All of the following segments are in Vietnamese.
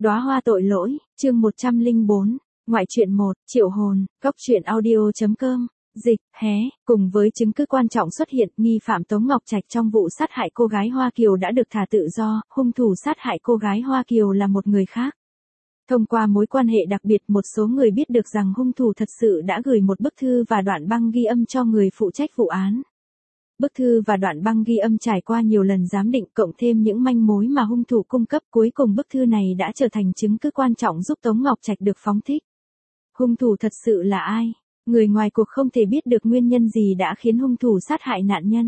Đóa hoa tội lỗi, chương 104, ngoại truyện 1, triệu hồn, góc truyện audio.com, dịch, hé, cùng với chứng cứ quan trọng xuất hiện, nghi phạm Tống Ngọc Trạch trong vụ sát hại cô gái Hoa Kiều đã được thả tự do, hung thủ sát hại cô gái Hoa Kiều là một người khác. Thông qua mối quan hệ đặc biệt, một số người biết được rằng hung thủ thật sự đã gửi một bức thư và đoạn băng ghi âm cho người phụ trách vụ án. Bức thư và đoạn băng ghi âm trải qua nhiều lần giám định cộng thêm những manh mối mà hung thủ cung cấp, cuối cùng bức thư này đã trở thành chứng cứ quan trọng giúp Tống Ngọc Trạch được phóng thích. Hung thủ thật sự là ai? Người ngoài cuộc không thể biết được nguyên nhân gì đã khiến hung thủ sát hại nạn nhân.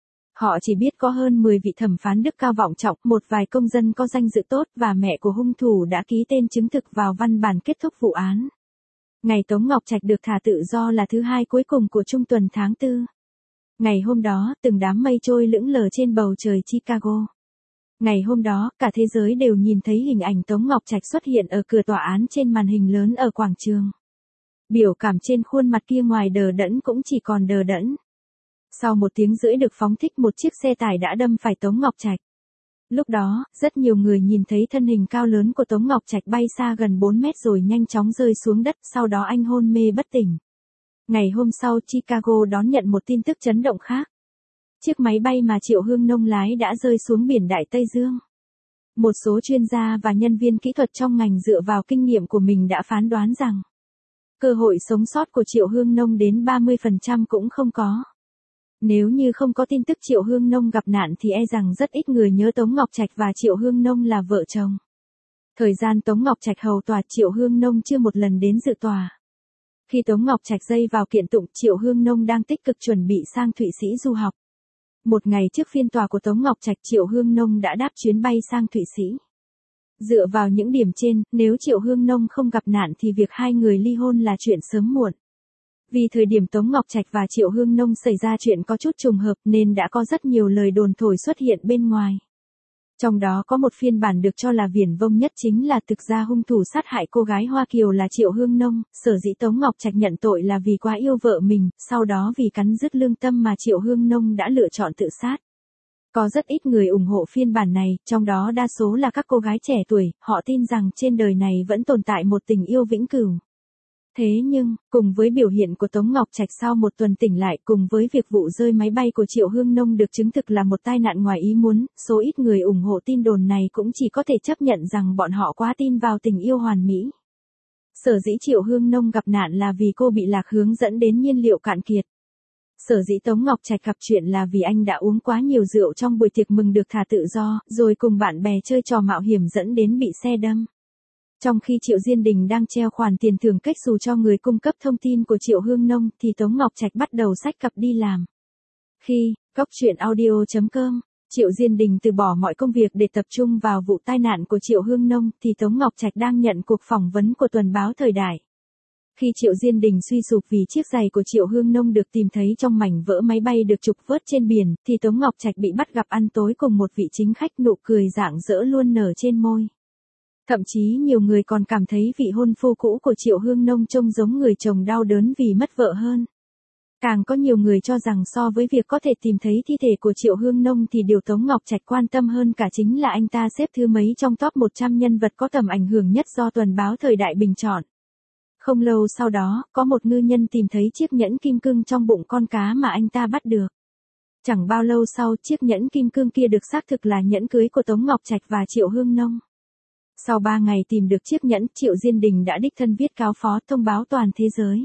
Họ chỉ biết có hơn 10 vị thẩm phán đức cao vọng trọng, một vài công dân có danh dự tốt và mẹ của hung thủ đã ký tên chứng thực vào văn bản kết thúc vụ án. Ngày Tống Ngọc Trạch được thả tự do là thứ hai cuối cùng của trung tuần tháng 4. Ngày hôm đó, từng đám mây trôi lững lờ trên bầu trời Chicago. Ngày hôm đó, cả thế giới đều nhìn thấy hình ảnh Tống Ngọc Trạch xuất hiện ở cửa tòa án trên màn hình lớn ở quảng trường. Biểu cảm trên khuôn mặt kia ngoài đờ đẫn cũng chỉ còn đờ đẫn. Sau 1 tiếng rưỡi được phóng thích, một chiếc xe tải đã đâm phải Tống Ngọc Trạch. Lúc đó, rất nhiều người nhìn thấy thân hình cao lớn của Tống Ngọc Trạch bay xa gần 4 mét rồi nhanh chóng rơi xuống đất, sau đó anh hôn mê bất tỉnh. Ngày hôm sau, Chicago đón nhận một tin tức chấn động khác. Chiếc máy bay mà Triệu Hương Nông lái đã rơi xuống biển Đại Tây Dương. Một số chuyên gia và nhân viên kỹ thuật trong ngành dựa vào kinh nghiệm của mình đã phán đoán rằng cơ hội sống sót của Triệu Hương Nông đến 30% cũng không có. Nếu như không có tin tức Triệu Hương Nông gặp nạn thì e rằng rất ít người nhớ Tống Ngọc Trạch và Triệu Hương Nông là vợ chồng. Thời gian Tống Ngọc Trạch hầu tòa, Triệu Hương Nông chưa một lần đến dự tòa. Khi Tống Ngọc Trạch dây vào kiện tụng, Triệu Hương Nông đang tích cực chuẩn bị sang Thụy Sĩ du học. Một ngày trước phiên tòa của Tống Ngọc Trạch, Triệu Hương Nông đã đáp chuyến bay sang Thụy Sĩ. Dựa vào những điểm trên, nếu Triệu Hương Nông không gặp nạn thì việc hai người ly hôn là chuyện sớm muộn. Vì thời điểm Tống Ngọc Trạch và Triệu Hương Nông xảy ra chuyện có chút trùng hợp nên đã có rất nhiều lời đồn thổi xuất hiện bên ngoài. Trong đó có một phiên bản được cho là viển vông nhất, chính là thực ra hung thủ sát hại cô gái Hoa Kiều là Triệu Hương Nông, sở dĩ Tống Ngọc Trạch nhận tội là vì quá yêu vợ mình, sau đó vì cắn rứt lương tâm mà Triệu Hương Nông đã lựa chọn tự sát. Có rất ít người ủng hộ phiên bản này, trong đó đa số là các cô gái trẻ tuổi, họ tin rằng trên đời này vẫn tồn tại một tình yêu vĩnh cửu. Thế nhưng, cùng với biểu hiện của Tống Ngọc Trạch sau 1 tuần tỉnh lại, cùng với việc vụ rơi máy bay của Triệu Hương Nông được chứng thực là một tai nạn ngoài ý muốn, số ít người ủng hộ tin đồn này cũng chỉ có thể chấp nhận rằng bọn họ quá tin vào tình yêu hoàn mỹ. Sở dĩ Triệu Hương Nông gặp nạn là vì cô bị lạc hướng dẫn đến nhiên liệu cạn kiệt. Sở dĩ Tống Ngọc Trạch gặp chuyện là vì anh đã uống quá nhiều rượu trong buổi tiệc mừng được thả tự do, rồi cùng bạn bè chơi trò mạo hiểm dẫn đến bị xe đâm. Trong khi Triệu Diên Đình đang treo khoản tiền thưởng cách xù cho người cung cấp thông tin của Triệu Hương Nông thì Tống Ngọc Trạch bắt đầu xách cặp đi làm. Khi, góc truyện audio.com, Triệu Diên Đình từ bỏ mọi công việc để tập trung vào vụ tai nạn của Triệu Hương Nông thì Tống Ngọc Trạch đang nhận cuộc phỏng vấn của tuần báo Thời Đại. Khi Triệu Diên Đình suy sụp vì chiếc giày của Triệu Hương Nông được tìm thấy trong mảnh vỡ máy bay được trục vớt trên biển, thì Tống Ngọc Trạch bị bắt gặp ăn tối cùng một vị chính khách, nụ cười rạng rỡ luôn nở trên môi. Thậm chí nhiều người còn cảm thấy vị hôn phu cũ của Triệu Hương Nông trông giống người chồng đau đớn vì mất vợ hơn. Càng có nhiều người cho rằng so với việc có thể tìm thấy thi thể của Triệu Hương Nông thì điều Tống Ngọc Trạch quan tâm hơn cả chính là anh ta xếp thứ mấy trong top 100 nhân vật có tầm ảnh hưởng nhất do tuần báo Thời Đại bình chọn. Không lâu sau đó, có một ngư nhân tìm thấy chiếc nhẫn kim cương trong bụng con cá mà anh ta bắt được. Chẳng bao lâu sau, chiếc nhẫn kim cương kia được xác thực là nhẫn cưới của Tống Ngọc Trạch và Triệu Hương Nông. Sau 3 ngày tìm được chiếc nhẫn, Triệu Diên Đình đã đích thân viết cáo phó thông báo toàn thế giới.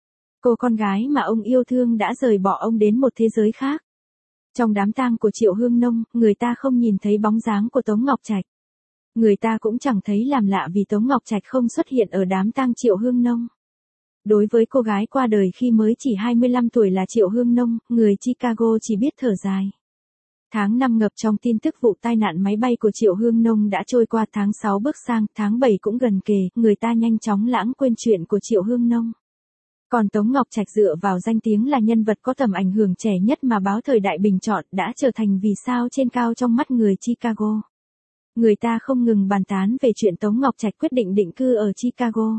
Cô con gái mà ông yêu thương đã rời bỏ ông đến một thế giới khác. Trong đám tang của Triệu Hương Nông, người ta không nhìn thấy bóng dáng của Tống Ngọc Trạch. Người ta cũng chẳng thấy làm lạ vì Tống Ngọc Trạch không xuất hiện ở đám tang Triệu Hương Nông. Đối với cô gái qua đời khi mới chỉ 25 tuổi là Triệu Hương Nông, người Chicago chỉ biết thở dài. Tháng 5 ngập trong tin tức vụ tai nạn máy bay của Triệu Hương Nông đã trôi qua, tháng 6 bước sang, tháng 7 cũng gần kề, người ta nhanh chóng lãng quên chuyện của Triệu Hương Nông. Còn Tống Ngọc Trạch dựa vào danh tiếng là nhân vật có tầm ảnh hưởng trẻ nhất mà báo Thời Đại bình chọn đã trở thành vì sao trên cao trong mắt người Chicago. Người ta không ngừng bàn tán về chuyện Tống Ngọc Trạch quyết định định cư ở Chicago.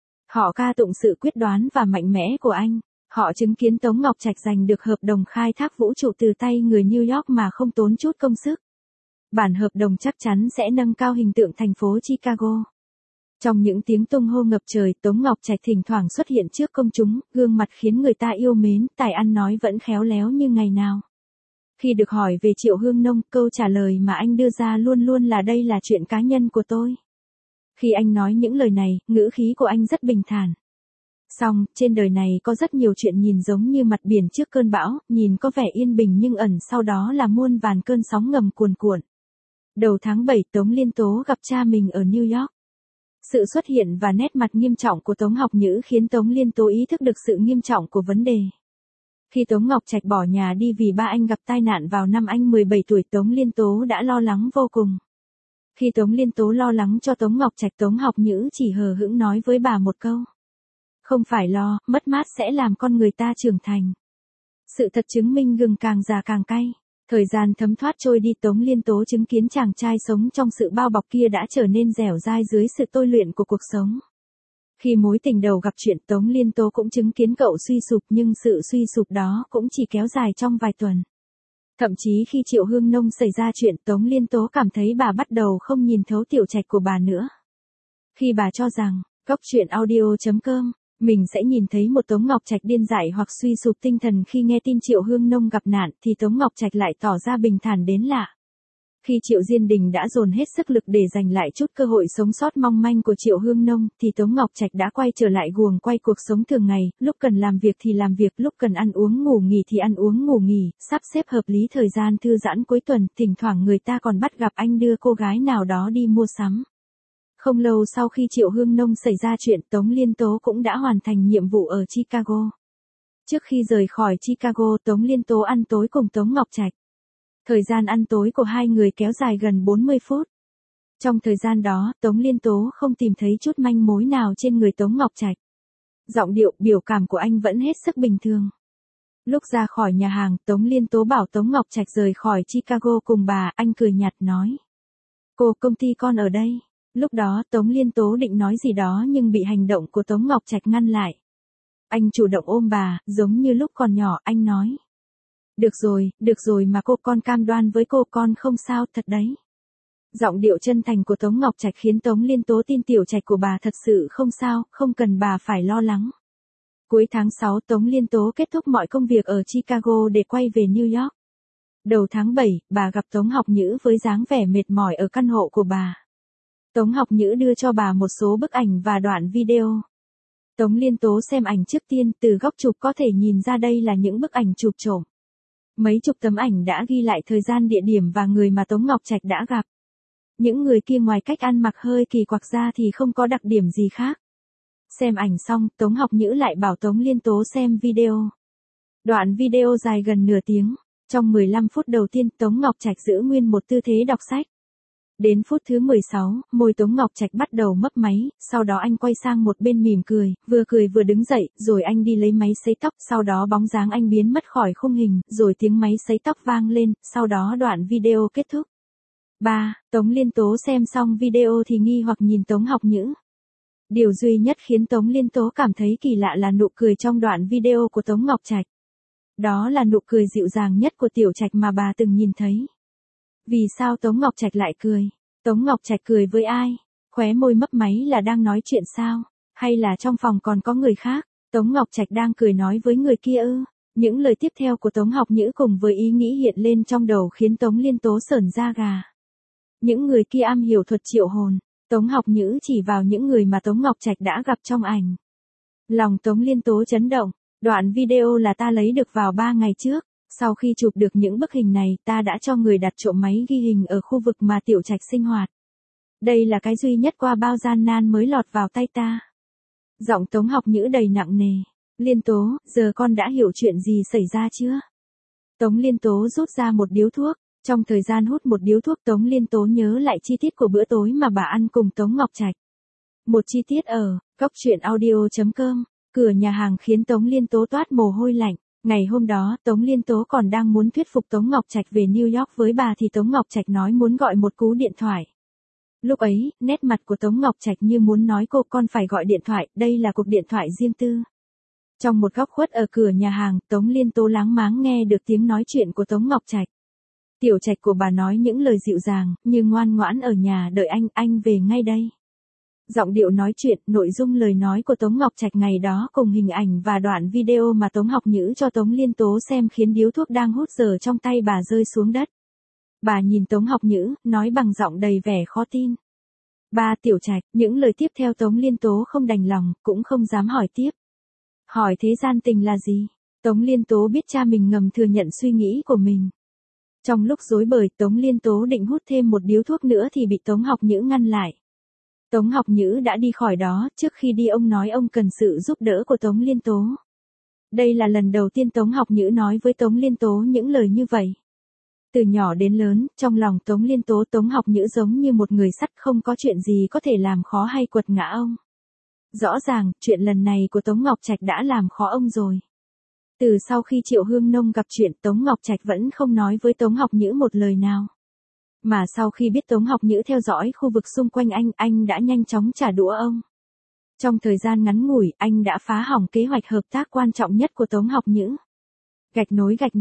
Họ ca tụng sự quyết đoán và mạnh mẽ của anh. Họ chứng kiến Tống Ngọc Trạch giành được hợp đồng khai thác vũ trụ từ tay người New York mà không tốn chút công sức. Bản hợp đồng chắc chắn sẽ nâng cao hình tượng thành phố Chicago. Trong những tiếng tung hô ngập trời, Tống Ngọc Trạch thỉnh thoảng xuất hiện trước công chúng, gương mặt khiến người ta yêu mến, tài ăn nói vẫn khéo léo như ngày nào. Khi được hỏi về Triệu Hương Nông, câu trả lời mà anh đưa ra luôn luôn là đây là chuyện cá nhân của tôi. Khi anh nói những lời này, ngữ khí của anh rất bình thản. Song, trên đời này có rất nhiều chuyện nhìn giống như mặt biển trước cơn bão, nhìn có vẻ yên bình nhưng ẩn sau đó là muôn vàn cơn sóng ngầm cuồn cuộn. Đầu tháng 7, Tống Liên Tố gặp cha mình ở New York. Sự xuất hiện và nét mặt nghiêm trọng của Tống Học Nhữ khiến Tống Liên Tố ý thức được sự nghiêm trọng của vấn đề. Khi Tống Ngọc Trạch bỏ nhà đi vì ba anh gặp tai nạn vào năm anh 17 tuổi, Tống Liên Tố đã lo lắng vô cùng. Khi Tống Liên Tố lo lắng cho Tống Ngọc Trạch, Tống Học Nhữ chỉ hờ hững nói với bà một câu. Không phải lo, mất mát sẽ làm con người ta trưởng thành. Sự thật chứng minh gừng càng già càng cay. Thời gian thấm thoát trôi đi, Tống Liên Tố chứng kiến chàng trai sống trong sự bao bọc kia đã trở nên dẻo dai dưới sự tôi luyện của cuộc sống. Khi mối tình đầu gặp chuyện, Tống Liên Tố cũng chứng kiến cậu suy sụp, nhưng sự suy sụp đó cũng chỉ kéo dài trong vài tuần. Thậm chí khi Triệu Hương Nông xảy ra chuyện, Tống Liên Tố cảm thấy bà bắt đầu không nhìn thấu tiểu trạch của bà nữa. Khi bà cho rằng, góc truyện audio.com, mình sẽ nhìn thấy một Tống Ngọc Trạch điên dại hoặc suy sụp tinh thần khi nghe tin Triệu Hương Nông gặp nạn, thì Tống Ngọc Trạch lại tỏ ra bình thản đến lạ. Khi Triệu Diên Đình đã dồn hết sức lực để giành lại chút cơ hội sống sót mong manh của Triệu Hương Nông, thì Tống Ngọc Trạch đã quay trở lại guồng quay cuộc sống thường ngày, lúc cần làm việc thì làm việc, lúc cần ăn uống ngủ nghỉ thì ăn uống ngủ nghỉ, sắp xếp hợp lý thời gian thư giãn cuối tuần, thỉnh thoảng người ta còn bắt gặp anh đưa cô gái nào đó đi mua sắm. Không lâu sau khi Triệu Hương Nông xảy ra chuyện, Tống Liên Tố cũng đã hoàn thành nhiệm vụ ở Chicago. Trước khi rời khỏi Chicago, Tống Liên Tố ăn tối cùng Tống Ngọc Trạch. Thời gian ăn tối của hai người kéo dài gần 40 phút. Trong thời gian đó, Tống Liên Tố không tìm thấy chút manh mối nào trên người Tống Ngọc Trạch. Giọng điệu, biểu cảm của anh vẫn hết sức bình thường. Lúc ra khỏi nhà hàng, Tống Liên Tố bảo Tống Ngọc Trạch rời khỏi Chicago cùng bà, anh cười nhạt nói. Cô, công ty con ở đây. Lúc đó Tống Liên Tố định nói gì đó nhưng bị hành động của Tống Ngọc Trạch ngăn lại. Anh chủ động ôm bà, giống như lúc còn nhỏ, anh nói. Được rồi mà cô, con cam đoan với cô con không sao, thật đấy. Giọng điệu chân thành của Tống Ngọc Trạch khiến Tống Liên Tố tin tiểu trạch của bà thật sự không sao, không cần bà phải lo lắng. Cuối tháng 6, Tống Liên Tố kết thúc mọi công việc ở Chicago để quay về New York. Đầu tháng 7, bà gặp Tống Học Nhữ với dáng vẻ mệt mỏi ở căn hộ của bà. Tống Học Nhữ đưa cho bà một số bức ảnh và đoạn video. Tống Liên Tố xem ảnh trước tiên, từ góc chụp có thể nhìn ra đây là những bức ảnh chụp trộm. Mấy chục tấm ảnh đã ghi lại thời gian, địa điểm và người mà Tống Ngọc Trạch đã gặp. Những người kia ngoài cách ăn mặc hơi kỳ quặc ra thì không có đặc điểm gì khác. Xem ảnh xong, Tống Học Nhữ lại bảo Tống Liên Tố xem video. Đoạn video dài gần nửa tiếng. Trong 15 phút đầu tiên, Tống Ngọc Trạch giữ nguyên một tư thế đọc sách. Đến phút thứ 16, môi Tống Ngọc Trạch bắt đầu mấp máy, sau đó anh quay sang một bên mỉm cười vừa đứng dậy, rồi anh đi lấy máy sấy tóc, sau đó bóng dáng anh biến mất khỏi khung hình, rồi tiếng máy sấy tóc vang lên, sau đó đoạn video kết thúc. 3. Tống Liên Tố xem xong video thì nghi hoặc nhìn Tống Học Nhữ. Điều duy nhất khiến Tống Liên Tố cảm thấy kỳ lạ là nụ cười trong đoạn video của Tống Ngọc Trạch. Đó là nụ cười dịu dàng nhất của tiểu trạch mà bà từng nhìn thấy. Vì sao Tống Ngọc Trạch lại cười? Tống Ngọc Trạch cười với ai? Khóe môi mấp máy là đang nói chuyện sao? Hay là trong phòng còn có người khác? Tống Ngọc Trạch đang cười nói với người kia ư? Những lời tiếp theo của Tống Học Nhữ cùng với ý nghĩ hiện lên trong đầu khiến Tống Liên Tố sởn da gà. Những người kia am hiểu thuật triệu hồn. Tống Học Nhữ chỉ vào những người mà Tống Ngọc Trạch đã gặp trong ảnh. Lòng Tống Liên Tố chấn động. Đoạn video là ta lấy được vào 3 ngày trước. Sau khi chụp được những bức hình này, ta đã cho người đặt trộm máy ghi hình ở khu vực mà tiểu trạch sinh hoạt. Đây là cái duy nhất qua bao gian nan mới lọt vào tay ta. Giọng Tống Học Nhữ đầy nặng nề. Liên Tố, giờ con đã hiểu chuyện gì xảy ra chưa? Tống Liên Tố rút ra một điếu thuốc. Trong thời gian hút một điếu thuốc, Tống Liên Tố nhớ lại chi tiết của bữa tối mà bà ăn cùng Tống Ngọc Trạch. Một chi tiết ở góc truyện audio.com. Cửa nhà hàng khiến Tống Liên Tố toát mồ hôi lạnh. Ngày hôm đó, Tống Liên Tố còn đang muốn thuyết phục Tống Ngọc Trạch về New York với bà thì Tống Ngọc Trạch nói muốn gọi một cú điện thoại. Lúc ấy, nét mặt của Tống Ngọc Trạch như muốn nói cô con phải gọi điện thoại, đây là cuộc điện thoại riêng tư. Trong một góc khuất ở cửa nhà hàng, Tống Liên Tố láng máng nghe được tiếng nói chuyện của Tống Ngọc Trạch. Tiểu Trạch của bà nói những lời dịu dàng, như ngoan ngoãn ở nhà đợi anh về ngay đây. Giọng điệu nói chuyện, nội dung lời nói của Tống Ngọc Trạch ngày đó cùng hình ảnh và đoạn video mà Tống Học Nhữ cho Tống Liên Tố xem khiến điếu thuốc đang hút dở trong tay bà rơi xuống đất. Bà nhìn Tống Học Nhữ, nói bằng giọng đầy vẻ khó tin. Ba Tiểu Trạch, những lời tiếp theo Tống Liên Tố không đành lòng, cũng không dám hỏi tiếp. Hỏi thế gian tình là gì? Tống Liên Tố biết cha mình ngầm thừa nhận suy nghĩ của mình. Trong lúc rối bời, Tống Liên Tố định hút thêm một điếu thuốc nữa thì bị Tống Học Nhữ ngăn lại. Tống Học Nhữ đã đi khỏi đó, trước khi đi ông nói ông cần sự giúp đỡ của Tống Liên Tố. Đây là lần đầu tiên Tống Học Nhữ nói với Tống Liên Tố những lời như vậy. Từ nhỏ đến lớn, trong lòng Tống Liên Tố Tống Học Nhữ giống như một người sắt không có chuyện gì có thể làm khó hay quật ngã ông. Rõ ràng, chuyện lần này của Tống Ngọc Trạch đã làm khó ông rồi. Từ sau khi Triệu Hương Nông gặp chuyện Tống Ngọc Trạch vẫn không nói với Tống Học Nhữ một lời nào. Mà sau khi biết Tống Học Nhữ theo dõi khu vực xung quanh anh đã nhanh chóng trả đũa ông. Trong thời gian ngắn ngủi, anh đã phá hỏng kế hoạch hợp tác quan trọng nhất của Tống Học Nhữ. Gạch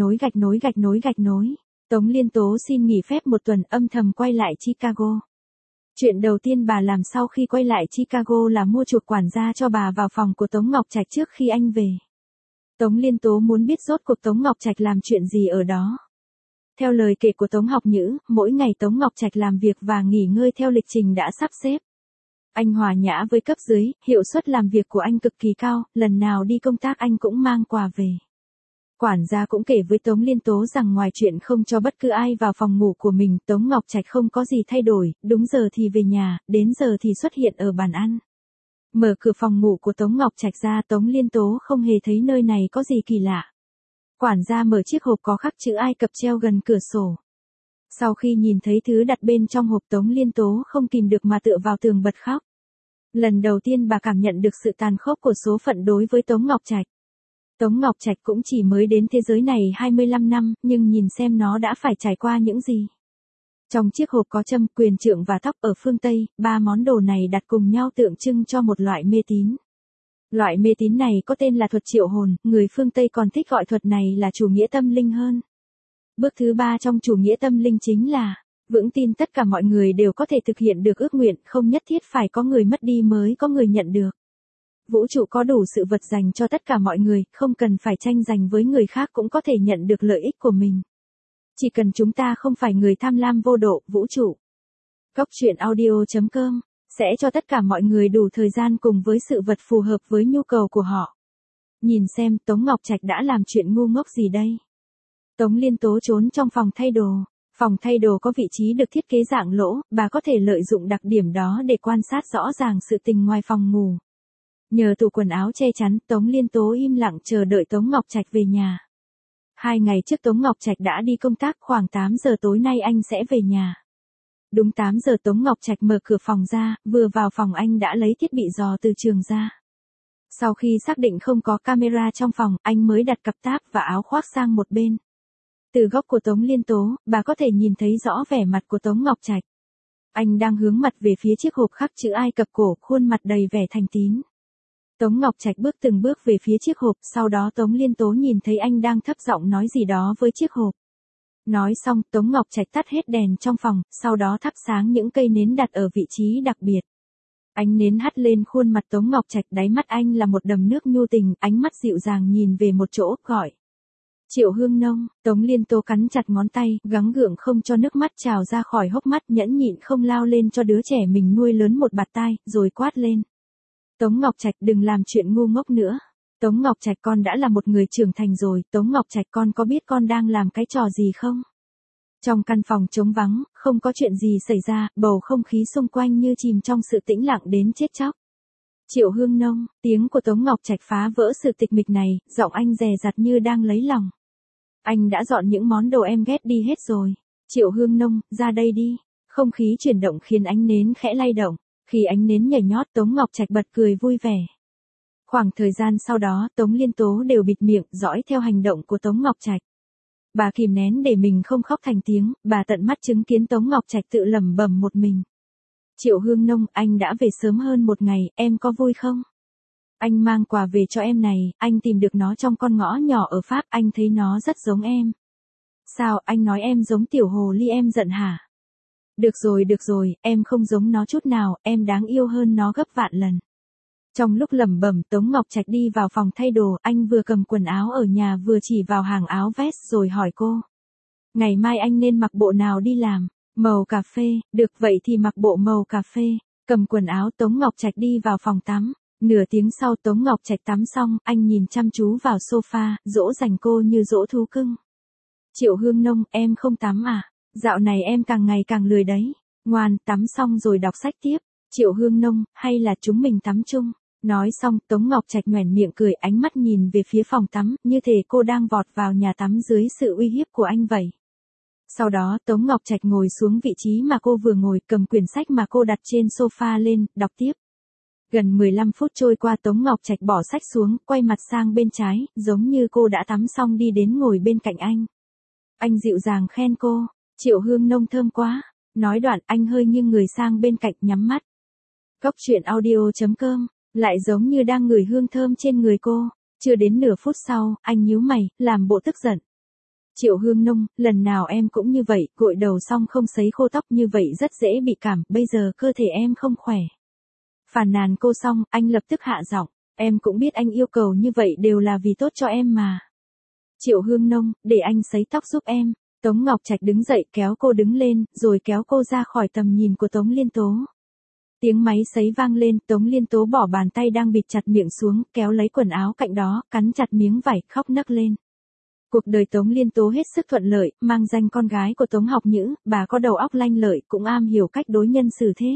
nối. Tống Liên Tố xin nghỉ phép một tuần âm thầm quay lại Chicago. Chuyện đầu tiên bà làm sau khi quay lại Chicago là mua chuộc quản gia cho bà vào phòng của Tống Ngọc Trạch trước khi anh về. Tống Liên Tố muốn biết rốt cuộc Tống Ngọc Trạch làm chuyện gì ở đó. Theo lời kể của Tống Học Nhữ, mỗi ngày Tống Ngọc Trạch làm việc và nghỉ ngơi theo lịch trình đã sắp xếp. Anh hòa nhã với cấp dưới, hiệu suất làm việc của anh cực kỳ cao, lần nào đi công tác anh cũng mang quà về. Quản gia cũng kể với Tống Liên Tố rằng ngoài chuyện không cho bất cứ ai vào phòng ngủ của mình, Tống Ngọc Trạch không có gì thay đổi, đúng giờ thì về nhà, đến giờ thì xuất hiện ở bàn ăn. Mở cửa phòng ngủ của Tống Ngọc Trạch ra, Tống Liên Tố không hề thấy nơi này có gì kỳ lạ. Quản gia mở chiếc hộp có khắc chữ Ai Cập treo gần cửa sổ. Sau khi nhìn thấy thứ đặt bên trong hộp, Tống Liên Tố không kìm được mà tựa vào tường bật khóc. Lần đầu tiên bà cảm nhận được sự tàn khốc của số phận đối với Tống Ngọc Trạch. Tống Ngọc Trạch cũng chỉ mới đến thế giới này 25 năm, nhưng nhìn xem nó đã phải trải qua những gì. Trong chiếc hộp có châm, quyền trượng và tóc ở phương Tây, 3 món đồ này đặt cùng nhau tượng trưng cho một loại mê tín. Loại mê tín này có tên là thuật triệu hồn, người phương Tây còn thích gọi thuật này là chủ nghĩa tâm linh hơn. Bước thứ 3 trong chủ nghĩa tâm linh chính là vững tin tất cả mọi người đều có thể thực hiện được ước nguyện, không nhất thiết phải có người mất đi mới có người nhận được. Vũ trụ có đủ sự vật dành cho tất cả mọi người, không cần phải tranh giành với người khác cũng có thể nhận được lợi ích của mình. Chỉ cần chúng ta không phải người tham lam vô độ, vũ trụ. Goctruyện.audio.com sẽ cho tất cả mọi người đủ thời gian cùng với sự vật phù hợp với nhu cầu của họ. Nhìn xem Tống Ngọc Trạch đã làm chuyện ngu ngốc gì đây. Tống Liên Tố trốn trong phòng thay đồ. Phòng thay đồ có vị trí được thiết kế dạng lỗ, bà có thể lợi dụng đặc điểm đó để quan sát rõ ràng sự tình ngoài phòng ngủ. Nhờ tủ quần áo che chắn, Tống Liên Tố im lặng chờ đợi Tống Ngọc Trạch về nhà. 2 ngày trước Tống Ngọc Trạch đã đi công tác, khoảng 8 giờ tối nay anh sẽ về nhà. Đúng 8 giờ Tống Ngọc Trạch mở cửa phòng ra, vừa vào phòng anh đã lấy thiết bị dò từ trường ra. Sau khi xác định không có camera trong phòng, anh mới đặt cặp táp và áo khoác sang một bên. Từ góc của Tống Liên Tố, bà có thể nhìn thấy rõ vẻ mặt của Tống Ngọc Trạch. Anh đang hướng mặt về phía chiếc hộp khắc chữ Ai Cập cổ, khuôn mặt đầy vẻ thành tín. Tống Ngọc Trạch bước từng bước về phía chiếc hộp, sau đó Tống Liên Tố nhìn thấy anh đang thấp giọng nói gì đó với chiếc hộp. Nói xong, Tống Ngọc Trạch tắt hết đèn trong phòng, sau đó thắp sáng những cây nến đặt ở vị trí đặc biệt. Ánh nến hắt lên khuôn mặt Tống Ngọc Trạch, đáy mắt anh là một đầm nước nhu tình, ánh mắt dịu dàng nhìn về một chỗ, gọi. Triệu Hương Nông. Tống Liên Tố cắn chặt ngón tay, gắng gượng không cho nước mắt trào ra khỏi hốc mắt, nhẫn nhịn không lao lên cho đứa trẻ mình nuôi lớn một bạt tai, rồi quát lên. Tống Ngọc Trạch, đừng làm chuyện ngu ngốc nữa. Tống Ngọc Trạch, con đã là một người trưởng thành rồi, Tống Ngọc Trạch, con có biết con đang làm cái trò gì không? Trong căn phòng trống vắng, không có chuyện gì xảy ra, bầu không khí xung quanh như chìm trong sự tĩnh lặng đến chết chóc. Triệu Hương Nông, tiếng của Tống Ngọc Trạch phá vỡ sự tịch mịch này, giọng anh dè dặt như đang lấy lòng. Anh đã dọn những món đồ em ghét đi hết rồi. Triệu Hương Nông, ra đây đi. Không khí chuyển động khiến ánh nến khẽ lay động. Khi ánh nến nhảy nhót, Tống Ngọc Trạch bật cười vui vẻ. Khoảng thời gian sau đó, Tống Liên Tố đều bịt miệng, dõi theo hành động của Tống Ngọc Trạch. Bà kìm nén để mình không khóc thành tiếng, bà tận mắt chứng kiến Tống Ngọc Trạch tự lẩm bẩm một mình. Triệu Hương Nông, anh đã về sớm hơn một ngày, em có vui không? Anh mang quà về cho em này, anh tìm được nó trong con ngõ nhỏ ở Pháp, anh thấy nó rất giống em. Sao anh nói em giống tiểu hồ ly em giận hả? Được rồi, em không giống nó chút nào, em đáng yêu hơn nó gấp vạn lần. Trong lúc lẩm bẩm Tống Ngọc Trạch đi vào phòng thay đồ, anh vừa cầm quần áo ở nhà vừa chỉ vào hàng áo vest rồi hỏi cô. Ngày mai anh nên mặc bộ nào đi làm? Màu cà phê, được vậy thì mặc bộ màu cà phê. Cầm quần áo Tống Ngọc Trạch đi vào phòng tắm. Nửa tiếng sau Tống Ngọc Trạch tắm xong, anh nhìn chăm chú vào sofa, dỗ dành cô như dỗ thú cưng. Triệu Hương Nông, em không tắm à? Dạo này em càng ngày càng lười đấy. Ngoan, tắm xong rồi đọc sách tiếp. Triệu Hương Nông, hay là chúng mình tắm chung? Nói xong, Tống Ngọc Trạch nhoẻn miệng cười, ánh mắt nhìn về phía phòng tắm, như thể cô đang vọt vào nhà tắm dưới sự uy hiếp của anh vậy. Sau đó Tống Ngọc Trạch ngồi xuống vị trí mà cô vừa ngồi, cầm quyển sách mà cô đặt trên sofa lên, đọc tiếp. Gần 15 phút trôi qua Tống Ngọc Trạch bỏ sách xuống, quay mặt sang bên trái, giống như cô đã tắm xong đi đến ngồi bên cạnh anh. Anh dịu dàng khen cô, Triệu Hương Nông thơm quá. Nói đoạn anh hơi nghiêng người sang bên cạnh nhắm mắt. Cốc truyện audio.com, lại giống như đang ngửi hương thơm trên người cô. Chưa đến nửa phút sau, anh nhíu mày, làm bộ tức giận. Triệu Hương Nông, lần nào em cũng như vậy, gội đầu xong không sấy khô tóc như vậy rất dễ bị cảm, bây giờ cơ thể em không khỏe. Phàn nàn cô xong, anh lập tức hạ giọng, em cũng biết anh yêu cầu như vậy đều là vì tốt cho em mà. Triệu Hương Nông, để anh sấy tóc giúp em. Tống Ngọc Trạch đứng dậy kéo cô đứng lên, rồi kéo cô ra khỏi tầm nhìn của Tống Liên Tố. Tiếng máy sấy vang lên, Tống Liên Tố bỏ bàn tay đang bịt chặt miệng xuống, kéo lấy quần áo cạnh đó, cắn chặt miếng vải, khóc nấc lên. Cuộc đời Tống Liên Tố hết sức thuận lợi, mang danh con gái của Tống Học Nhữ, bà có đầu óc lanh lợi, cũng am hiểu cách đối nhân xử thế.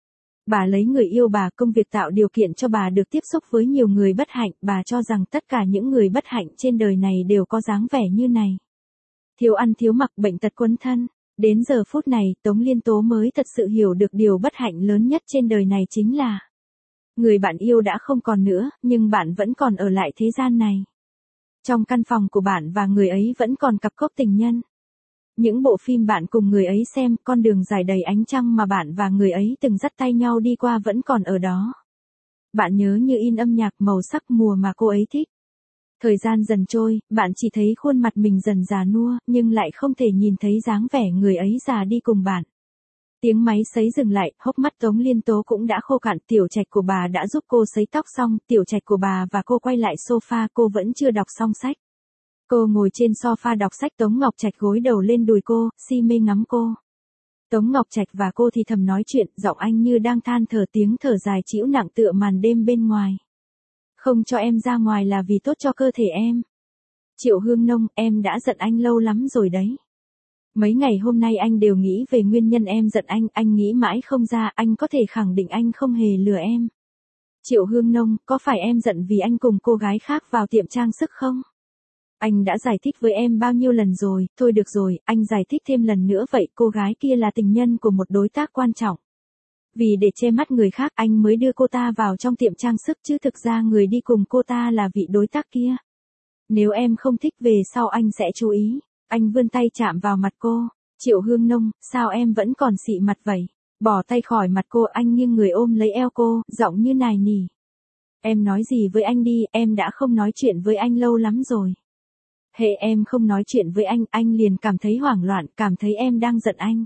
Bà lấy người yêu bà, công việc tạo điều kiện cho bà được tiếp xúc với nhiều người bất hạnh, bà cho rằng tất cả những người bất hạnh trên đời này đều có dáng vẻ như này. Thiếu ăn thiếu mặc, bệnh tật quấn thân. Đến giờ phút này, Tống Liên Tố mới thật sự hiểu được điều bất hạnh lớn nhất trên đời này chính là người bạn yêu đã không còn nữa, nhưng bạn vẫn còn ở lại thế gian này. Trong căn phòng của bạn và người ấy vẫn còn cặp cốc tình nhân. Những bộ phim bạn cùng người ấy xem, con đường dài đầy ánh trăng mà bạn và người ấy từng dắt tay nhau đi qua vẫn còn ở đó. Bạn nhớ như in âm nhạc màu sắc mùa mà cô ấy thích. Thời gian dần trôi, bạn chỉ thấy khuôn mặt mình dần già nua, nhưng lại không thể nhìn thấy dáng vẻ người ấy già đi cùng bạn. Tiếng máy sấy dừng lại, hốc mắt Tống Liên Tố cũng đã khô cạn, tiểu trạch của bà đã giúp cô sấy tóc xong, tiểu trạch của bà và cô quay lại sofa, cô vẫn chưa đọc xong sách. Cô ngồi trên sofa đọc sách, Tống Ngọc Trạch gối đầu lên đùi cô, si mê ngắm cô. Tống Ngọc Trạch và cô thì thầm nói chuyện, giọng anh như đang than thở, tiếng thở dài trĩu nặng tựa màn đêm bên ngoài. Không cho em ra ngoài là vì tốt cho cơ thể em. Triệu Hương Nông, em đã giận anh lâu lắm rồi đấy. Mấy ngày hôm nay anh đều nghĩ về nguyên nhân em giận anh nghĩ mãi không ra, anh có thể khẳng định anh không hề lừa em. Triệu Hương Nông, có phải em giận vì anh cùng cô gái khác vào tiệm trang sức không? Anh đã giải thích với em bao nhiêu lần rồi, thôi được rồi, anh giải thích thêm lần nữa vậy, cô gái kia là tình nhân của một đối tác quan trọng. Vì để che mắt người khác anh mới đưa cô ta vào trong tiệm trang sức chứ thực ra người đi cùng cô ta là vị đối tác kia. Nếu em không thích về sau anh sẽ chú ý. Anh vươn tay chạm vào mặt cô. Triệu Hương Nông, sao em vẫn còn xị mặt vậy? Bỏ tay khỏi mặt cô, anh nghiêng người ôm lấy eo cô, giọng như nài nỉ. Em nói gì với anh đi, em đã không nói chuyện với anh lâu lắm rồi. Hệ em không nói chuyện với anh liền cảm thấy hoảng loạn, cảm thấy em đang giận anh.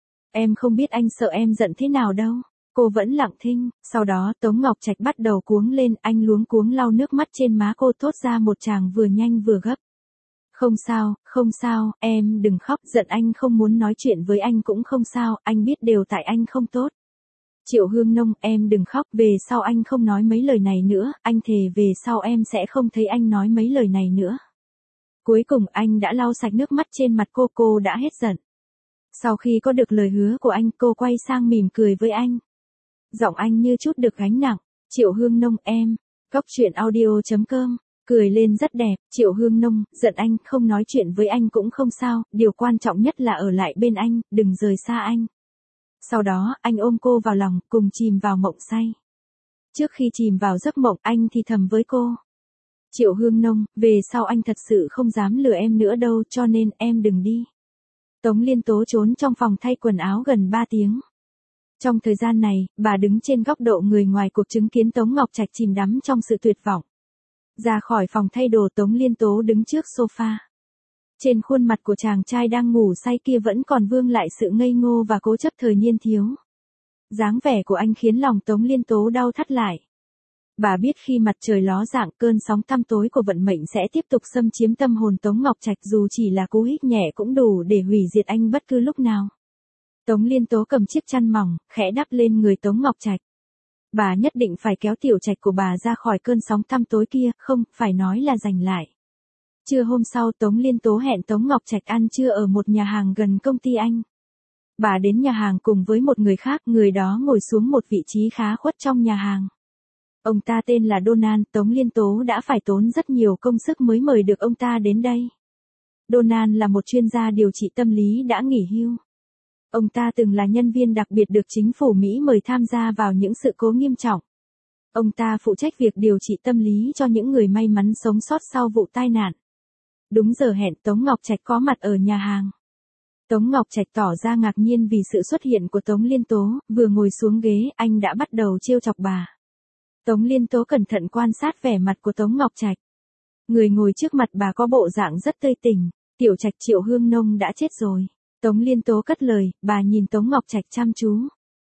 Em không biết anh sợ em giận thế nào đâu. Cô vẫn lặng thinh, sau đó Tống Ngọc Trạch bắt đầu cuống lên, anh luống cuống lau nước mắt trên má cô, thốt ra một tràng vừa nhanh vừa gấp. Không sao, em đừng khóc, giận anh không muốn nói chuyện với anh cũng không sao, anh biết đều tại anh không tốt. Triệu Hương Nông, em đừng khóc, về sau anh không nói mấy lời này nữa, anh thề về sau em sẽ không thấy anh nói mấy lời này nữa. Cuối cùng anh đã lau sạch nước mắt trên mặt cô đã hết giận. Sau khi có được lời hứa của anh, cô quay sang mỉm cười với anh. Giọng anh như chút được gánh nặng. Triệu Hương Nông, em. Cốc truyện audio.com. Cười lên rất đẹp. Triệu Hương Nông, giận anh, không nói chuyện với anh cũng không sao, điều quan trọng nhất là ở lại bên anh, đừng rời xa anh. Sau đó, anh ôm cô vào lòng, cùng chìm vào mộng say. Trước khi chìm vào giấc mộng, anh thì thầm với cô. Triệu Hương Nông, về sau anh thật sự không dám lừa em nữa đâu, cho nên em đừng đi. Tống Liên Tố trốn trong phòng thay quần áo gần 3 tiếng. Trong thời gian này, bà đứng trên góc độ người ngoài cuộc chứng kiến Tống Ngọc Trạch chìm đắm trong sự tuyệt vọng. Ra khỏi phòng thay đồ, Tống Liên Tố đứng trước sofa. Trên khuôn mặt của chàng trai đang ngủ say kia vẫn còn vương lại sự ngây ngô và cố chấp thời niên thiếu. Dáng vẻ của anh khiến lòng Tống Liên Tố đau thắt lại. Bà biết khi mặt trời ló dạng cơn sóng tăm tối của vận mệnh sẽ tiếp tục xâm chiếm tâm hồn Tống Ngọc Trạch, dù chỉ là cú hích nhẹ cũng đủ để hủy diệt anh bất cứ lúc nào. Tống Liên Tố cầm chiếc chăn mỏng, khẽ đắp lên người Tống Ngọc Trạch. Bà nhất định phải kéo tiểu trạch của bà ra khỏi cơn sóng tăm tối kia, không, phải nói là giành lại. Trưa hôm sau Tống Liên Tố hẹn Tống Ngọc Trạch ăn trưa ở một nhà hàng gần công ty anh. Bà đến nhà hàng cùng với một người khác, người đó ngồi xuống một vị trí khá khuất trong nhà hàng. Ông ta tên là Donald, Tống Liên Tố đã phải tốn rất nhiều công sức mới mời được ông ta đến đây. Donald là một chuyên gia điều trị tâm lý đã nghỉ hưu. Ông ta từng là nhân viên đặc biệt được chính phủ Mỹ mời tham gia vào những sự cố nghiêm trọng. Ông ta phụ trách việc điều trị tâm lý cho những người may mắn sống sót sau vụ tai nạn. Đúng giờ hẹn Tống Ngọc Trạch có mặt ở nhà hàng. Tống Ngọc Trạch tỏ ra ngạc nhiên vì sự xuất hiện của Tống Liên Tố, vừa ngồi xuống ghế, anh đã bắt đầu trêu chọc bà. Tống Liên Tố cẩn thận quan sát vẻ mặt của Tống Ngọc Trạch. Người ngồi trước mặt bà có bộ dạng rất tươi tỉnh, tiểu trạch Triệu Hương Nông đã chết rồi. Tống Liên Tố cất lời, bà nhìn Tống Ngọc Trạch chăm chú.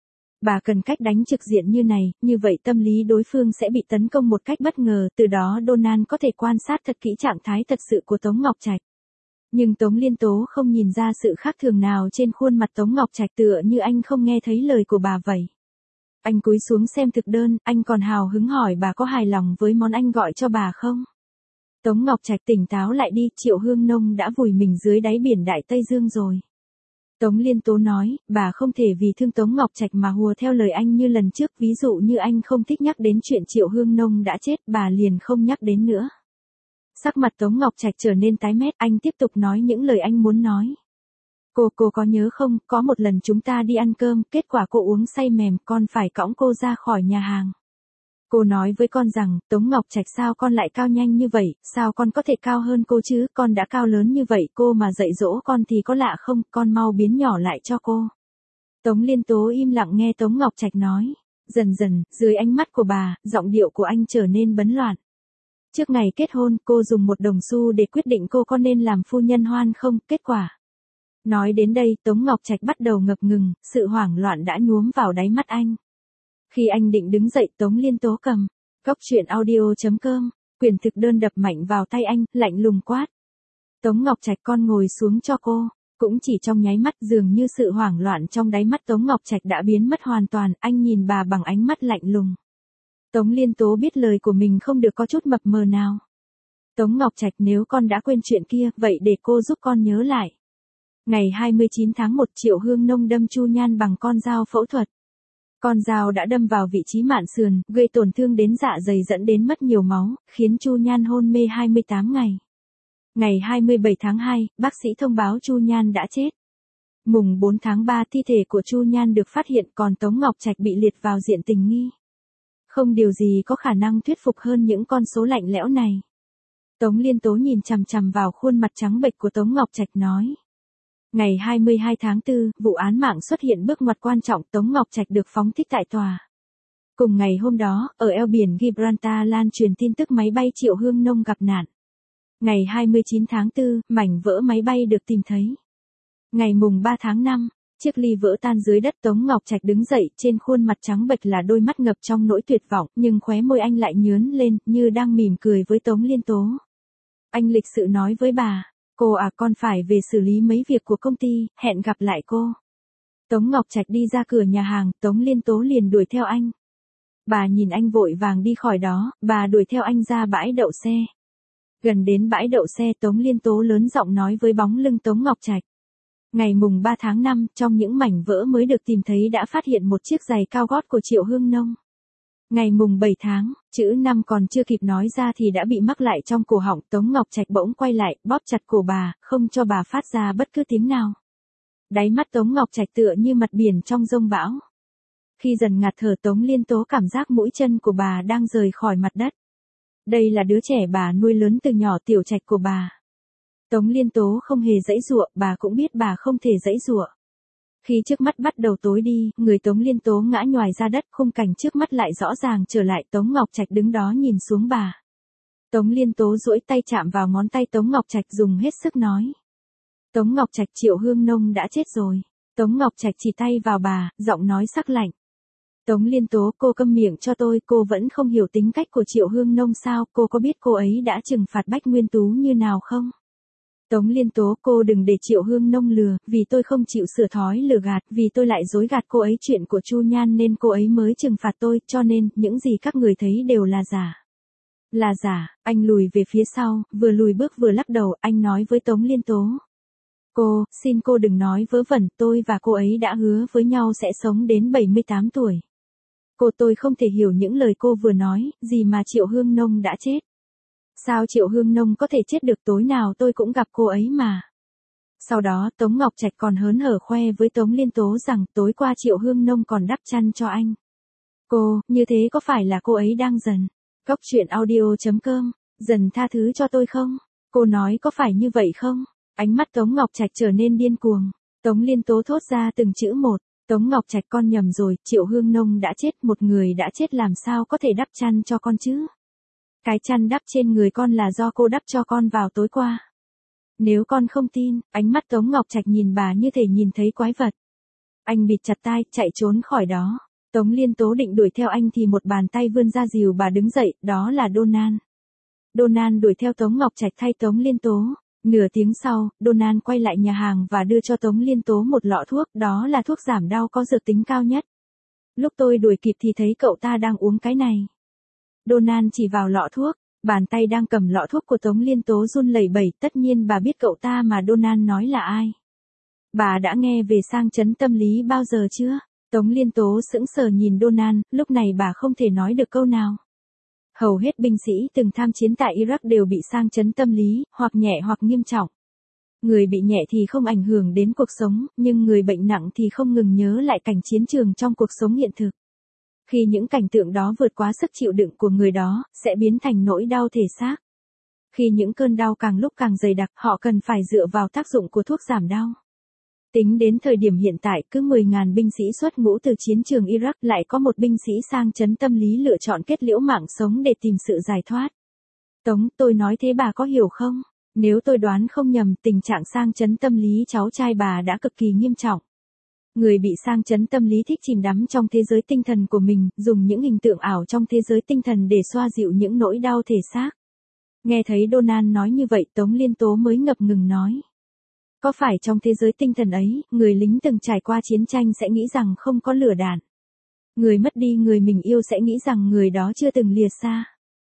Bà cần cách đánh trực diện như này, như vậy tâm lý đối phương sẽ bị tấn công một cách bất ngờ, từ đó Donald có thể quan sát thật kỹ trạng thái thật sự của Tống Ngọc Trạch. Nhưng Tống Liên Tố không nhìn ra sự khác thường nào trên khuôn mặt Tống Ngọc Trạch, tựa như anh không nghe thấy lời của bà vậy. Anh cúi xuống xem thực đơn, anh còn hào hứng hỏi bà có hài lòng với món anh gọi cho bà không. Tống Ngọc Trạch tỉnh táo lại đi, Triệu Hương Nông đã vùi mình dưới đáy biển Đại Tây Dương rồi. Tống Liên Tố nói, bà không thể vì thương Tống Ngọc Trạch mà hùa theo lời anh như lần trước, ví dụ như anh không thích nhắc đến chuyện Triệu Hương Nông đã chết, bà liền không nhắc đến nữa. Sắc mặt Tống Ngọc Trạch trở nên tái mét, anh tiếp tục nói những lời anh muốn nói. Cô có nhớ không, có một lần chúng ta đi ăn cơm, kết quả cô uống say mềm, con phải cõng cô ra khỏi nhà hàng. Cô nói với con rằng, Tống Ngọc Trạch sao con lại cao nhanh như vậy, sao con có thể cao hơn cô chứ, con đã cao lớn như vậy, cô mà dạy dỗ con thì có lạ không, con mau biến nhỏ lại cho cô. Tống Liên Tố im lặng nghe Tống Ngọc Trạch nói. Dần dần, dưới ánh mắt của bà, giọng điệu của anh trở nên bấn loạn. Trước ngày kết hôn, cô dùng 1 đồng xu để quyết định cô có nên làm phu nhân hoan không, kết quả. Nói đến đây, Tống Ngọc Trạch bắt đầu ngập ngừng, sự hoảng loạn đã nhuốm vào đáy mắt anh. Khi anh định đứng dậy, Tống Liên Tố cầm cốc truyện audio.com, quyển thực đơn đập mạnh vào tay anh, lạnh lùng quát. Tống Ngọc Trạch, con ngồi xuống cho cô. Cũng chỉ trong nháy mắt, dường như sự hoảng loạn trong đáy mắt Tống Ngọc Trạch đã biến mất hoàn toàn, anh nhìn bà bằng ánh mắt lạnh lùng. Tống Liên Tố biết lời của mình không được có chút mập mờ nào. Tống Ngọc Trạch, nếu con đã quên chuyện kia, vậy để cô giúp con nhớ lại. Ngày 29 tháng 1, Triệu Hương Nông đâm Chu Nhan bằng con dao phẫu thuật. Con dao đã đâm vào vị trí mạn sườn, gây tổn thương đến dạ dày dẫn đến mất nhiều máu, khiến Chu Nhan hôn mê 28 ngày. Ngày 27 tháng 2, bác sĩ thông báo Chu Nhan đã chết. Mùng 4 tháng 3, thi thể của Chu Nhan được phát hiện, còn Tống Ngọc Trạch bị liệt vào diện tình nghi. Không điều gì có khả năng thuyết phục hơn những con số lạnh lẽo này. Tống Liên Tố nhìn chằm chằm vào khuôn mặt trắng bệch của Tống Ngọc Trạch nói. Ngày 22 tháng 4, vụ án mạng xuất hiện bước ngoặt quan trọng, Tống Ngọc Trạch được phóng thích tại tòa. Cùng ngày hôm đó, ở eo biển Gibraltar lan truyền tin tức máy bay Triệu Hương Nông gặp nạn. Ngày 29 tháng 4, mảnh vỡ máy bay được tìm thấy. Ngày mùng 3 tháng 5, chiếc ly vỡ tan dưới đất, Tống Ngọc Trạch đứng dậy, trên khuôn mặt trắng bệch là đôi mắt ngập trong nỗi tuyệt vọng, nhưng khóe môi anh lại nhướn lên, như đang mỉm cười với Tống Liên Tố. Anh lịch sự nói với bà. Cô à, con phải về xử lý mấy việc của công ty, hẹn gặp lại cô. Tống Ngọc Trạch đi ra cửa nhà hàng, Tống Liên Tố liền đuổi theo anh. Bà nhìn anh vội vàng đi khỏi đó, bà đuổi theo anh ra bãi đậu xe. Gần đến bãi đậu xe, Tống Liên Tố lớn giọng nói với bóng lưng Tống Ngọc Trạch. Ngày mùng 3 tháng 5, trong những mảnh vỡ mới được tìm thấy đã phát hiện một chiếc giày cao gót của Triệu Hương Nông. Ngày mùng 7 tháng, chữ 5 còn chưa kịp nói ra thì đã bị mắc lại trong cổ họng, Tống Ngọc Trạch bỗng quay lại, bóp chặt cổ bà, không cho bà phát ra bất cứ tiếng nào. Đáy mắt Tống Ngọc Trạch tựa như mặt biển trong giông bão. Khi dần ngạt thở, Tống Liên Tố cảm giác mũi chân của bà đang rời khỏi mặt đất. Đây là đứa trẻ bà nuôi lớn từ nhỏ, tiểu Trạch của bà. Tống Liên Tố không hề giãy giụa, bà cũng biết bà không thể giãy giụa. Khi trước mắt bắt đầu tối đi, người Tống Liên Tố ngã nhoài ra đất, khung cảnh trước mắt lại rõ ràng trở lại, Tống Ngọc Trạch đứng đó nhìn xuống bà. Tống Liên Tố duỗi tay chạm vào ngón tay Tống Ngọc Trạch, dùng hết sức nói. Tống Ngọc Trạch, Triệu Hương Nông đã chết rồi. Tống Ngọc Trạch chỉ tay vào bà, giọng nói sắc lạnh. Tống Liên Tố, cô câm miệng cho tôi, cô vẫn không hiểu tính cách của Triệu Hương Nông sao, cô có biết cô ấy đã trừng phạt Bách Nguyên Tú như nào không? Tống Liên Tố, cô đừng để Triệu Hương Nông lừa, vì tôi không chịu sửa thói lừa gạt, vì tôi lại dối gạt cô ấy chuyện của Chu Nhan nên cô ấy mới trừng phạt tôi, cho nên, những gì các người thấy đều là giả. Là giả, anh lùi về phía sau, vừa lùi bước vừa lắc đầu, anh nói với Tống Liên Tố. Cô, xin cô đừng nói vớ vẩn, tôi và cô ấy đã hứa với nhau sẽ sống đến 78 tuổi. Tôi không thể hiểu những lời cô vừa nói, gì mà Triệu Hương Nông đã chết. Sao Triệu Hương Nông có thể chết được, tối nào tôi cũng gặp cô ấy mà. Sau đó Tống Ngọc Trạch còn hớn hở khoe với Tống Liên Tố rằng tối qua Triệu Hương Nông còn đắp chăn cho anh. Cô, như thế có phải là cô ấy đang dần? Góc truyện audio.com, dần tha thứ cho tôi không? Cô nói có phải như vậy không? Ánh mắt Tống Ngọc Trạch trở nên điên cuồng. Tống Liên Tố thốt ra từng chữ một. Tống Ngọc Trạch, con nhầm rồi, Triệu Hương Nông đã chết, một người đã chết làm sao có thể đắp chăn cho con chứ? Cái chăn đắp trên người con là do cô đắp cho con vào tối qua. Nếu con không tin, ánh mắt Tống Ngọc Trạch nhìn bà như thể nhìn thấy quái vật. Anh bịt chặt tai, chạy trốn khỏi đó. Tống Liên Tố định đuổi theo anh thì một bàn tay vươn ra dìu bà đứng dậy, đó là Donan. Donan đuổi theo Tống Ngọc Trạch thay Tống Liên Tố. Nửa tiếng sau, Donan quay lại nhà hàng và đưa cho Tống Liên Tố một lọ thuốc, đó là thuốc giảm đau có dược tính cao nhất. Lúc tôi đuổi kịp thì thấy cậu ta đang uống cái này. Donan chỉ vào lọ thuốc, bàn tay đang cầm lọ thuốc của Tống Liên Tố run lẩy bẩy, tất nhiên bà biết cậu ta mà Donan nói là ai. Bà đã nghe về sang chấn tâm lý bao giờ chưa? Tống Liên Tố sững sờ nhìn Donan, lúc này bà không thể nói được câu nào. Hầu hết binh sĩ từng tham chiến tại Iraq đều bị sang chấn tâm lý, hoặc nhẹ hoặc nghiêm trọng. Người bị nhẹ thì không ảnh hưởng đến cuộc sống, nhưng người bệnh nặng thì không ngừng nhớ lại cảnh chiến trường trong cuộc sống hiện thực. Khi những cảnh tượng đó vượt quá sức chịu đựng của người đó, sẽ biến thành nỗi đau thể xác. Khi những cơn đau càng lúc càng dày đặc, họ cần phải dựa vào tác dụng của thuốc giảm đau. Tính đến thời điểm hiện tại, cứ 10.000 binh sĩ xuất ngũ từ chiến trường Iraq lại có một binh sĩ sang chấn tâm lý lựa chọn kết liễu mạng sống để tìm sự giải thoát. Tống, tôi nói thế bà có hiểu không? Nếu tôi đoán không nhầm, tình trạng sang chấn tâm lý cháu trai bà đã cực kỳ nghiêm trọng. Người bị sang chấn tâm lý thích chìm đắm trong thế giới tinh thần của mình, dùng những hình tượng ảo trong thế giới tinh thần để xoa dịu những nỗi đau thể xác. Nghe thấy Donan nói như vậy, Tống Liên Tố mới ngập ngừng nói. Có phải trong thế giới tinh thần ấy, người lính từng trải qua chiến tranh sẽ nghĩ rằng không có lửa đạn. Người mất đi người mình yêu sẽ nghĩ rằng người đó chưa từng lìa xa.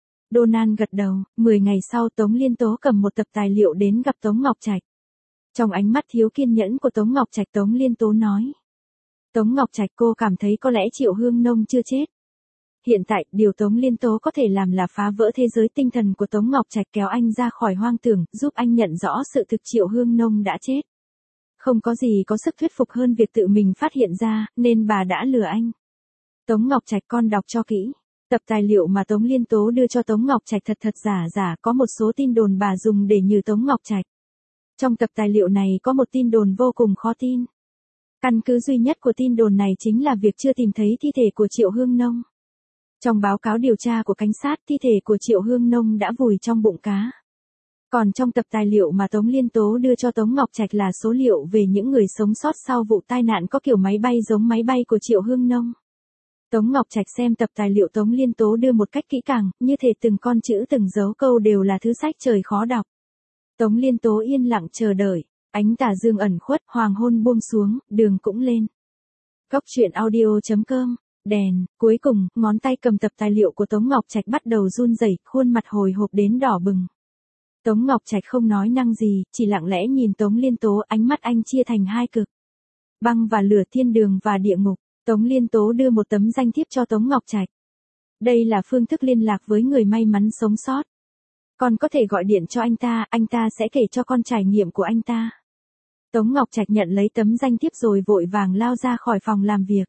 Donan gật đầu, 10 ngày sau Tống Liên Tố cầm một tập tài liệu đến gặp Tống Ngọc Trạch. Trong ánh mắt thiếu kiên nhẫn của Tống Ngọc Trạch, Tống Liên Tố nói. Tống Ngọc Trạch, cô cảm thấy có lẽ Triệu Hương Nông chưa chết. Hiện tại, điều Tống Liên Tố có thể làm là phá vỡ thế giới tinh thần của Tống Ngọc Trạch, kéo anh ra khỏi hoang tưởng, giúp anh nhận rõ sự thực Triệu Hương Nông đã chết. Không có gì có sức thuyết phục hơn việc tự mình phát hiện ra, nên bà đã lừa anh. Tống Ngọc Trạch, con đọc cho kỹ. Tập tài liệu mà Tống Liên Tố đưa cho Tống Ngọc Trạch thật giả, có một số tin đồn bà dùng để nhử Tống Ngọc Trạch. Trong tập tài liệu này có một tin đồn vô cùng khó tin. Căn cứ duy nhất của tin đồn này chính là việc chưa tìm thấy thi thể của Triệu Hương Nông. Trong báo cáo điều tra của cảnh sát, thi thể của Triệu Hương Nông đã vùi trong bụng cá. Còn trong tập tài liệu mà Tống Liên Tố đưa cho Tống Ngọc Trạch là số liệu về những người sống sót sau vụ tai nạn có kiểu máy bay giống máy bay của Triệu Hương Nông. Tống Ngọc Trạch xem tập tài liệu Tống Liên Tố đưa một cách kỹ càng, như thể từng con chữ từng dấu câu đều là thứ sách trời khó đọc. Tống Liên Tố yên lặng chờ đợi, ánh tà dương ẩn khuất, hoàng hôn buông xuống, đường cũng lên. Góc truyện audio.com, đèn, cuối cùng, ngón tay cầm tập tài liệu của Tống Ngọc Trạch bắt đầu run rẩy, khuôn mặt hồi hộp đến đỏ bừng. Tống Ngọc Trạch không nói năng gì, chỉ lặng lẽ nhìn Tống Liên Tố, ánh mắt anh chia thành hai cực. Băng và lửa, thiên đường và địa ngục. Tống Liên Tố đưa một tấm danh thiếp cho Tống Ngọc Trạch. Đây là phương thức liên lạc với người may mắn sống sót. Con có thể gọi điện cho anh ta sẽ kể cho con trải nghiệm của anh ta. Tống Ngọc Trạch nhận lấy tấm danh thiếp rồi vội vàng lao ra khỏi phòng làm việc.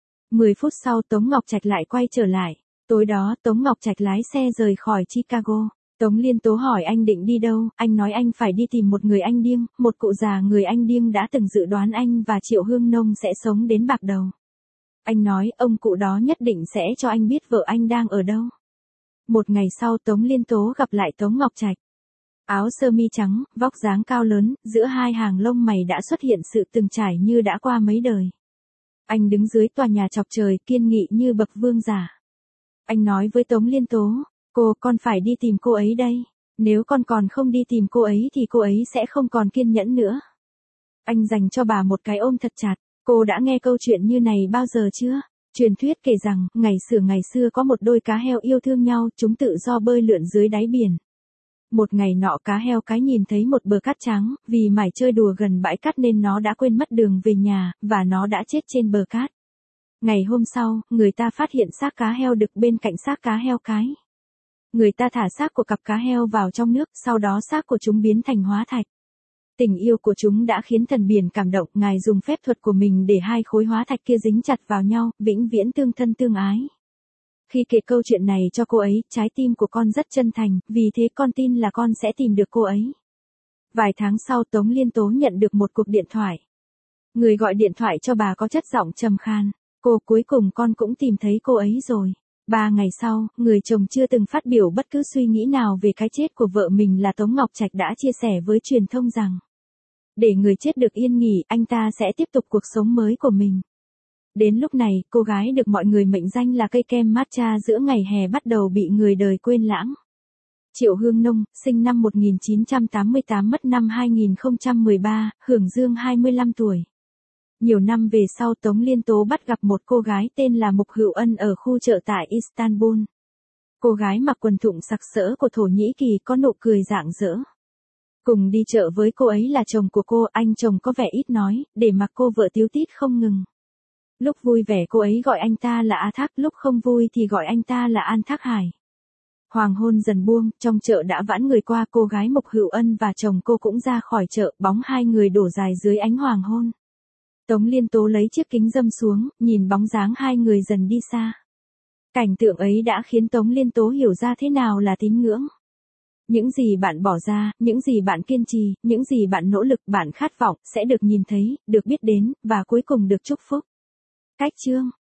10 phút sau Tống Ngọc Trạch lại quay trở lại. Tối đó Tống Ngọc Trạch lái xe rời khỏi Chicago. Tống Liên Tố hỏi anh định đi đâu, anh nói anh phải đi tìm một người anh điên, một cụ già người anh điên đã từng dự đoán anh và Triệu Hương Nông sẽ sống đến bạc đầu. Anh nói ông cụ đó nhất định sẽ cho anh biết vợ anh đang ở đâu. Một ngày sau Tống Liên Tố gặp lại Tống Ngọc Trạch. Áo sơ mi trắng, vóc dáng cao lớn, giữa hai hàng lông mày đã xuất hiện sự từng trải như đã qua mấy đời. Anh đứng dưới tòa nhà chọc trời, kiên nghị như bậc vương giả. Anh nói với Tống Liên Tố, con phải đi tìm cô ấy đây. Nếu con còn không đi tìm cô ấy thì cô ấy sẽ không còn kiên nhẫn nữa. Anh dành cho bà một cái ôm thật chặt. Cô đã nghe câu chuyện như này bao giờ chưa? Truyền thuyết kể rằng, ngày xưa có một đôi cá heo yêu thương nhau, chúng tự do bơi lượn dưới đáy biển. Một ngày nọ cá heo cái nhìn thấy một bờ cát trắng, vì mải chơi đùa gần bãi cát nên nó đã quên mất đường về nhà, và nó đã chết trên bờ cát. Ngày hôm sau, người ta phát hiện xác cá heo đực bên cạnh xác cá heo cái. Người ta thả xác của cặp cá heo vào trong nước, sau đó xác của chúng biến thành hóa thạch. Tình yêu của chúng đã khiến thần biển cảm động, Ngài dùng phép thuật của mình để hai khối hóa thạch kia dính chặt vào nhau, vĩnh viễn tương thân tương ái. Khi kể câu chuyện này cho cô ấy, trái tim của con rất chân thành, vì thế con tin là con sẽ tìm được cô ấy. Vài tháng sau Tống Liên Tố nhận được một cuộc điện thoại. Người gọi điện thoại cho bà có chất giọng trầm khan. Cuối cùng con cũng tìm thấy cô ấy rồi. 3 ngày sau, người chồng chưa từng phát biểu bất cứ suy nghĩ nào về cái chết của vợ mình là Tống Ngọc Trạch đã chia sẻ với truyền thông rằng, để người chết được yên nghỉ, anh ta sẽ tiếp tục cuộc sống mới của mình. Đến lúc này, cô gái được mọi người mệnh danh là cây kem matcha giữa ngày hè bắt đầu bị người đời quên lãng. Triệu Hương Nông, sinh năm 1988 mất năm 2013, hưởng dương 25 tuổi. Nhiều năm về sau Tống Liên Tố bắt gặp một cô gái tên là Mục Hữu Ân ở khu chợ tại Istanbul. Cô gái mặc quần thụng sặc sỡ của Thổ Nhĩ Kỳ có nụ cười rạng rỡ. Cùng đi chợ với cô ấy là chồng của cô, anh chồng có vẻ ít nói, để mặc cô vợ tíu tít không ngừng. Lúc vui vẻ cô ấy gọi anh ta là A Thác, lúc không vui thì gọi anh ta là An Thác Hải. Hoàng hôn dần buông, trong chợ đã vãn người qua, cô gái Mục Hữu Ân và chồng cô cũng ra khỏi chợ, bóng hai người đổ dài dưới ánh hoàng hôn. Tống Liên Tố lấy chiếc kính râm xuống, nhìn bóng dáng hai người dần đi xa. Cảnh tượng ấy đã khiến Tống Liên Tố hiểu ra thế nào là tín ngưỡng. Những gì bạn bỏ ra, những gì bạn kiên trì, những gì bạn nỗ lực, bạn khát vọng, sẽ được nhìn thấy, được biết đến, và cuối cùng được chúc phúc. Cách chương